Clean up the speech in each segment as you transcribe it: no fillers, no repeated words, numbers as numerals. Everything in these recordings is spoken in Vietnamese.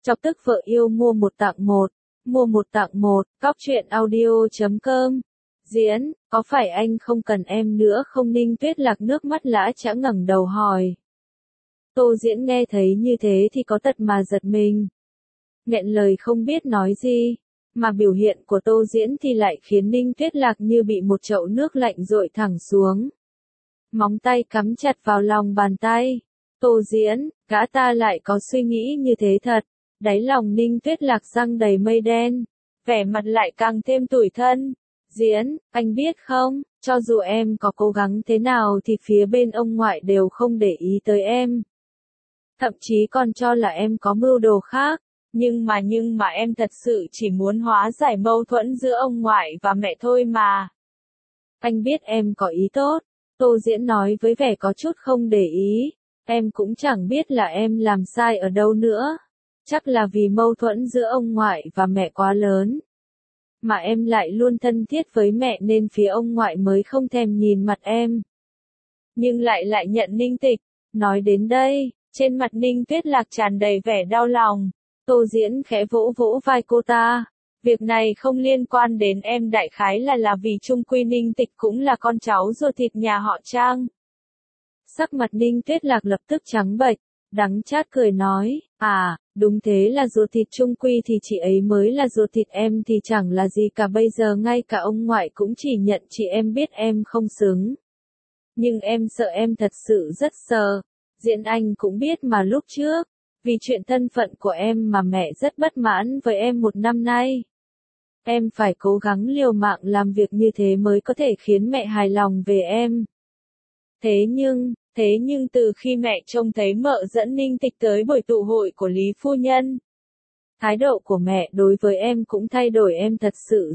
Chọc tức vợ yêu mua một tặng một. Mua một tặng một, cóc.audio.com. Diễn, có phải anh không cần em nữa không? Ninh Tuyết Lạc nước mắt lã chã ngẩng đầu hỏi. Tô Diễn nghe thấy như thế thì có tật mà giật mình. Nghẹn lời không biết nói gì, mà biểu hiện của Tô Diễn thì lại khiến Ninh Tuyết Lạc như bị một chậu nước lạnh dội thẳng xuống. Móng tay cắm chặt vào lòng bàn tay. Tô Diễn, gã ta lại có suy nghĩ như thế thật. Đáy lòng Ninh Tuyết Lạc răng đầy mây đen, vẻ mặt lại càng thêm tủi thân. Diễn, anh biết không, cho dù em có cố gắng thế nào thì phía bên ông ngoại đều không để ý tới em. Thậm chí còn cho là em có mưu đồ khác. Nhưng mà em thật sự chỉ muốn hóa giải mâu thuẫn giữa ông ngoại và mẹ thôi mà. Anh biết em có ý tốt. Tô Diễn nói với vẻ có chút không để ý. Em cũng chẳng biết là em làm sai ở đâu nữa. Chắc là vì mâu thuẫn giữa ông ngoại và mẹ quá lớn. Mà em lại luôn thân thiết với mẹ nên phía ông ngoại mới không thèm nhìn mặt em. Nhưng lại nhận Ninh Tịch. Nói đến đây, trên mặt Ninh Tuyết Lạc tràn đầy vẻ đau lòng. Tô Diễn khẽ vỗ vỗ vai cô ta. Việc này không liên quan đến em, đại khái là vì chung quy Ninh Tịch cũng là con cháu ruột thịt nhà họ Trang. Sắc mặt Ninh Tuyết Lạc lập tức trắng bệch, đắng chát cười nói, đúng thế là ruột thịt chung quy thì chị ấy mới là ruột thịt, em thì chẳng là gì cả, bây giờ ngay cả ông ngoại cũng chỉ nhận chị em biết em không xứng. Nhưng em sợ, em thật sự rất sợ. Diễn anh cũng biết mà lúc trước, vì chuyện thân phận của em mà mẹ rất bất mãn với em một năm nay. Em phải cố gắng liều mạng làm việc như thế mới có thể khiến mẹ hài lòng về em. Thế nhưng từ khi mẹ trông thấy mợ dẫn Ninh Tịch tới buổi tụ hội của Lý Phu Nhân, thái độ của mẹ đối với em cũng thay đổi, em thật sự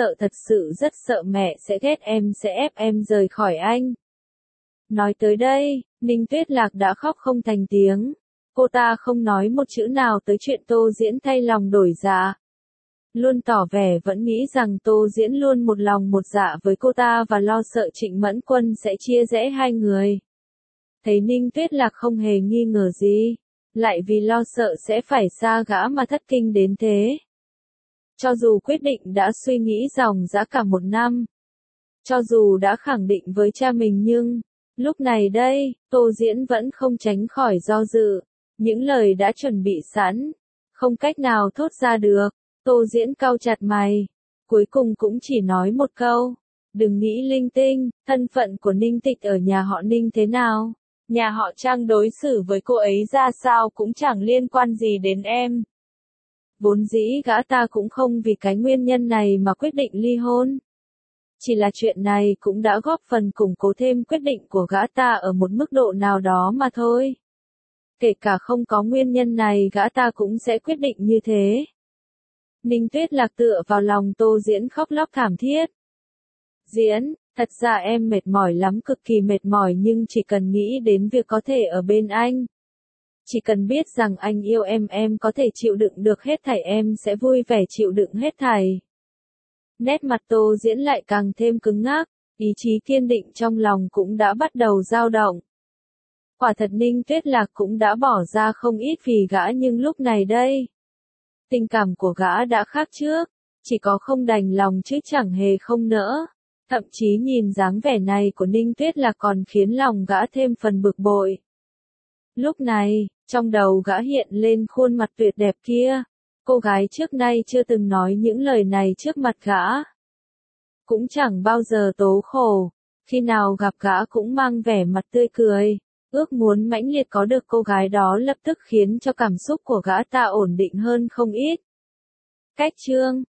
rất sợ mẹ sẽ ghét em, sẽ ép em rời khỏi anh. Nói tới đây, Ninh Tuyết Lạc đã khóc không thành tiếng. Cô ta không nói một chữ nào tới chuyện Tô Diễn thay lòng đổi dạ. Luôn tỏ vẻ vẫn nghĩ rằng Tô Diễn luôn một lòng một dạ với cô ta và lo sợ Trịnh Mẫn Quân sẽ chia rẽ hai người. Thấy Ninh Tuyết Lạc không hề nghi ngờ gì, lại vì lo sợ sẽ phải xa gã mà thất kinh đến thế. Cho dù quyết định đã suy nghĩ dòng dã cả một năm, cho dù đã khẳng định với cha mình nhưng, lúc này đây, Tô Diễn vẫn không tránh khỏi do dự. Những lời đã chuẩn bị sẵn, không cách nào thốt ra được. Tô Diễn cau chặt mày, cuối cùng cũng chỉ nói một câu. Đừng nghĩ linh tinh, thân phận của Ninh Tịch ở nhà họ Ninh thế nào, nhà họ Trang đối xử với cô ấy ra sao cũng chẳng liên quan gì đến em. Vốn dĩ gã ta cũng không vì cái nguyên nhân này mà quyết định ly hôn. Chỉ là chuyện này cũng đã góp phần củng cố thêm quyết định của gã ta ở một mức độ nào đó mà thôi. Kể cả không có nguyên nhân này gã ta cũng sẽ quyết định như thế. Ninh Tuyết Lạc tựa vào lòng Tô Diễn khóc lóc thảm thiết. Diễn, thật ra em mệt mỏi lắm, cực kỳ mệt mỏi, nhưng chỉ cần nghĩ đến việc có thể ở bên anh. Chỉ cần biết rằng anh yêu em có thể chịu đựng được hết thảy, em sẽ vui vẻ chịu đựng hết thảy. Nét mặt Tô Diễn lại càng thêm cứng ngắc, ý chí kiên định trong lòng cũng đã bắt đầu dao động. Quả thật Ninh Tuyết Lạc cũng đã bỏ ra không ít vì gã, nhưng lúc này đây, tình cảm của gã đã khác trước, chỉ có không đành lòng chứ chẳng hề không nỡ. Thậm chí nhìn dáng vẻ này của Ninh Tuyết Lạc còn khiến lòng gã thêm phần bực bội. Lúc này, trong đầu gã hiện lên khuôn mặt tuyệt đẹp kia. Cô gái trước nay chưa từng nói những lời này trước mặt gã. Cũng chẳng bao giờ tố khổ, khi nào gặp gã cũng mang vẻ mặt tươi cười. Ước muốn mãnh liệt có được cô gái đó lập tức khiến cho cảm xúc của gã ta ổn định hơn không ít. Cách chương